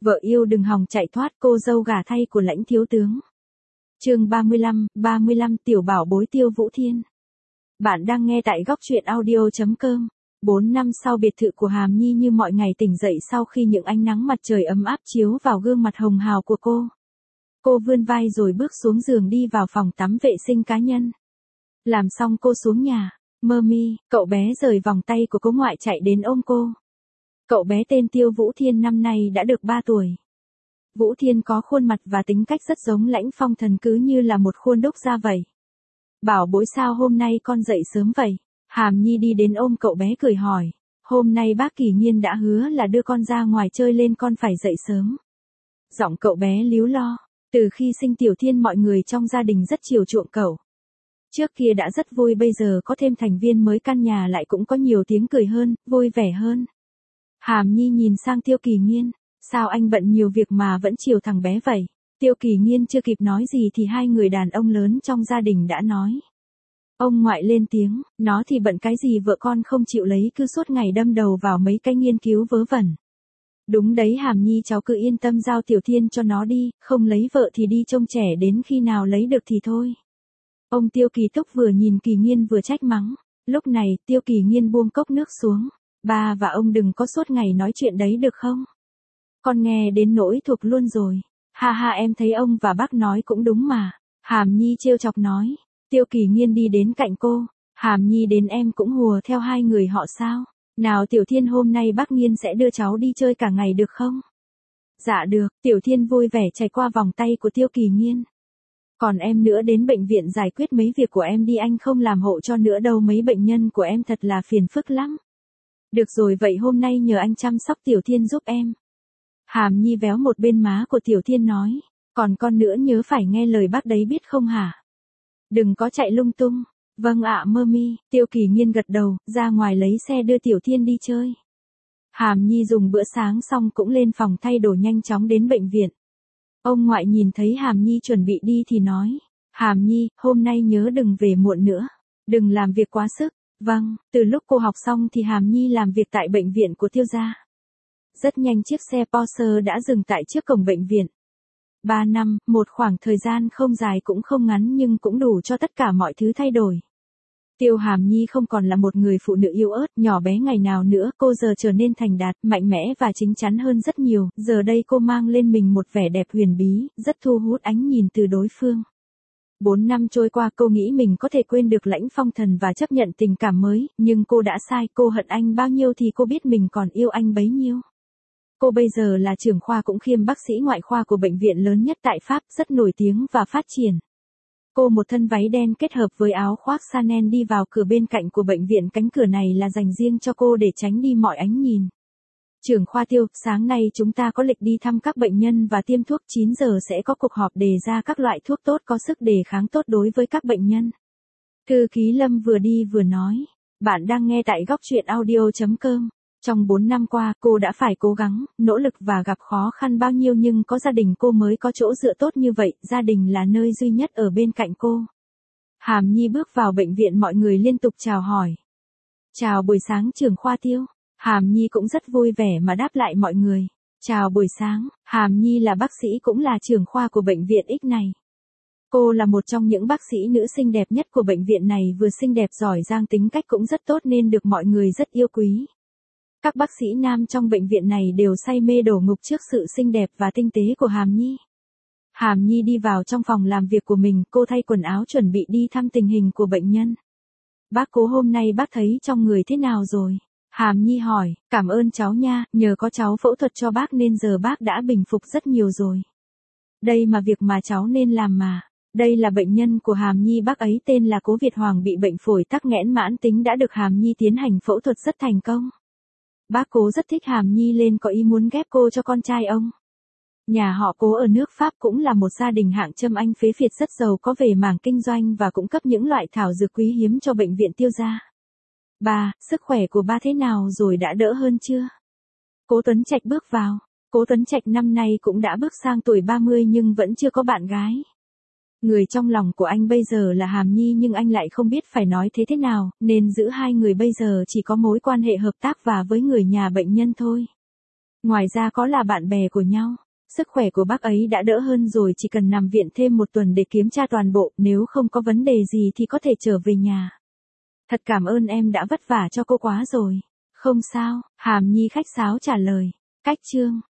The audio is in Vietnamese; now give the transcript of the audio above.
Vợ yêu đừng hòng chạy thoát, cô dâu gả thay của Lãnh thiếu tướng. Chương 35 tiểu bảo bối Tiêu Vũ Thiên. Bạn đang nghe tại góc truyện audio.com. 4 năm sau, biệt thự của Hàm Nhi như mọi ngày tỉnh dậy sau khi những ánh nắng mặt trời ấm áp chiếu vào gương mặt hồng hào của cô. Cô vươn vai rồi bước xuống giường đi vào phòng tắm vệ sinh cá nhân. Làm xong cô xuống nhà. Mơ-mi, cậu bé rời vòng tay của cô ngoại chạy đến ôm cô. Cậu bé tên Tiêu Vũ Thiên năm nay đã được 3 tuổi. Vũ Thiên có khuôn mặt và tính cách rất giống Lãnh Phong Thần, cứ như là một khuôn đúc ra vậy. Bảo bối sao hôm nay con dậy sớm vậy? Hàm Nhi đi đến ôm cậu bé cười hỏi. Hôm nay bác Kỳ Nhiên đã hứa là đưa con ra ngoài chơi nên con phải dậy sớm. Giọng cậu bé líu lo. Từ khi sinh Tiểu Thiên mọi người trong gia đình rất chiều chuộng cậu. Trước kia đã rất vui, bây giờ có thêm thành viên mới căn nhà lại cũng có nhiều tiếng cười hơn, vui vẻ hơn. Hàm Nhi nhìn sang Tiêu Kỳ Nhiên. Sao anh bận nhiều việc mà vẫn chiều thằng bé vậy? Tiêu Kỳ Nhiên chưa kịp nói gì thì hai người đàn ông lớn trong gia đình đã nói. Ông ngoại lên tiếng, nó thì bận cái gì, vợ con không chịu lấy cứ suốt ngày đâm đầu vào mấy cái nghiên cứu vớ vẩn. Đúng đấy Hàm Nhi, cháu cứ yên tâm giao Tiểu Thiên cho nó đi, không lấy vợ thì đi trông trẻ đến khi nào lấy được thì thôi. Ông Tiêu Kỳ Túc vừa nhìn Kỳ Nhiên vừa trách mắng. Lúc này Tiêu Kỳ Nhiên buông cốc nước xuống. Ba và ông đừng có suốt ngày nói chuyện đấy được không? Con nghe đến nỗi thuộc luôn rồi. Ha ha, em thấy ông và bác nói cũng đúng mà. Hàm Nhi trêu chọc nói. Tiêu Kỳ Nhiên đi đến cạnh cô. Hàm Nhi đến em cũng hùa theo hai người họ sao? Nào Tiểu Thiên, hôm nay bác Nhiên sẽ đưa cháu đi chơi cả ngày được không? Dạ được. Tiểu Thiên vui vẻ chạy qua vòng tay của Tiêu Kỳ Nhiên. Còn em nữa, đến bệnh viện giải quyết mấy việc của em đi, anh không làm hộ cho nữa đâu, mấy bệnh nhân của em thật là phiền phức lắm. Được rồi, vậy hôm nay nhờ anh chăm sóc Tiểu Thiên giúp em. Hàm Nhi véo một bên má của Tiểu Thiên nói. Còn con nữa nhớ phải nghe lời bác đấy biết không hả? Đừng có chạy lung tung. Vâng ạ Mơ-mi. Tiêu Kỳ Nhiên gật đầu, ra ngoài lấy xe đưa Tiểu Thiên đi chơi. Hàm Nhi dùng bữa sáng xong cũng lên phòng thay đồ nhanh chóng đến bệnh viện. Ông ngoại nhìn thấy Hàm Nhi chuẩn bị đi thì nói. Hàm Nhi, hôm nay nhớ đừng về muộn nữa. Đừng làm việc quá sức. Vâng, từ lúc cô học xong thì Hàm Nhi làm việc tại bệnh viện của Tiêu gia. Rất nhanh chiếc xe Porsche đã dừng tại trước cổng bệnh viện. 3 năm, một khoảng thời gian không dài cũng không ngắn nhưng cũng đủ cho tất cả mọi thứ thay đổi. Tiêu Hàm Nhi không còn là một người phụ nữ yếu ớt, nhỏ bé ngày nào nữa, cô giờ trở nên thành đạt, mạnh mẽ và chín chắn hơn rất nhiều, giờ đây cô mang lên mình một vẻ đẹp huyền bí, rất thu hút ánh nhìn từ đối phương. 4 năm trôi qua, cô nghĩ mình có thể quên được Lãnh Phong Thần và chấp nhận tình cảm mới, nhưng cô đã sai, cô hận anh bao nhiêu thì cô biết mình còn yêu anh bấy nhiêu. Cô bây giờ là trưởng khoa cũng kiêm bác sĩ ngoại khoa của bệnh viện lớn nhất tại Pháp, rất nổi tiếng và phát triển. Cô một thân váy đen kết hợp với áo khoác Chanel đi vào cửa bên cạnh của bệnh viện, cánh cửa này là dành riêng cho cô để tránh đi mọi ánh nhìn. Trưởng khoa Tiêu, sáng nay chúng ta có lịch đi thăm các bệnh nhân và tiêm thuốc, 9 giờ sẽ có cuộc họp đề ra các loại thuốc tốt có sức đề kháng tốt đối với các bệnh nhân. Thư ký Lâm vừa đi vừa nói. Bạn đang nghe tại góc truyện audio.com. Trong 4 năm qua, cô đã phải cố gắng, nỗ lực và gặp khó khăn bao nhiêu nhưng có gia đình cô mới có chỗ dựa tốt như vậy, gia đình là nơi duy nhất ở bên cạnh cô. Hàm Nhi bước vào bệnh viện, mọi người liên tục chào hỏi. Chào buổi sáng trưởng khoa Tiêu. Hàm Nhi cũng rất vui vẻ mà đáp lại mọi người. Chào buổi sáng, Hàm Nhi là bác sĩ cũng là trưởng khoa của bệnh viện X này. Cô là một trong những bác sĩ nữ xinh đẹp nhất của bệnh viện này, vừa xinh đẹp giỏi giang, tính cách cũng rất tốt nên được mọi người rất yêu quý. Các bác sĩ nam trong bệnh viện này đều say mê đổ ngục trước sự xinh đẹp và tinh tế của Hàm Nhi. Hàm Nhi đi vào trong phòng làm việc của mình, cô thay quần áo chuẩn bị đi thăm tình hình của bệnh nhân. Bác Cố, hôm nay bác thấy trong người thế nào rồi? Hàm Nhi hỏi. Cảm ơn cháu nha, nhờ có cháu phẫu thuật cho bác nên giờ bác đã bình phục rất nhiều rồi. Đây mà việc mà cháu nên làm mà. Đây là bệnh nhân của Hàm Nhi, bác ấy tên là Cố Việt Hoàng, bị bệnh phổi tắc nghẽn mãn tính, đã được Hàm Nhi tiến hành phẫu thuật rất thành công. Bác Cố rất thích Hàm Nhi lên có ý muốn ghép cô cho con trai ông. Nhà họ Cố ở nước Pháp cũng là một gia đình hạng châm anh phế phiệt rất giàu có về mảng kinh doanh và cung cấp những loại thảo dược quý hiếm cho bệnh viện Tiêu gia. Ba, sức khỏe của ba thế nào rồi, đã đỡ hơn chưa? Cố Tuấn Trạch bước vào. Cố Tuấn Trạch năm nay cũng đã bước sang tuổi 30 nhưng vẫn chưa có bạn gái. Người trong lòng của anh bây giờ là Hàm Nhi nhưng anh lại không biết phải nói thế nào, nên giữa hai người bây giờ chỉ có mối quan hệ hợp tác và với người nhà bệnh nhân thôi. Ngoài ra có là bạn bè của nhau. Sức khỏe của bác ấy đã đỡ hơn rồi, chỉ cần nằm viện thêm 1 tuần để kiểm tra toàn bộ, nếu không có vấn đề gì thì có thể trở về nhà. Thật cảm ơn em đã vất vả cho cô quá rồi. Không sao, Hàm Nhi khách sáo trả lời. Cách chương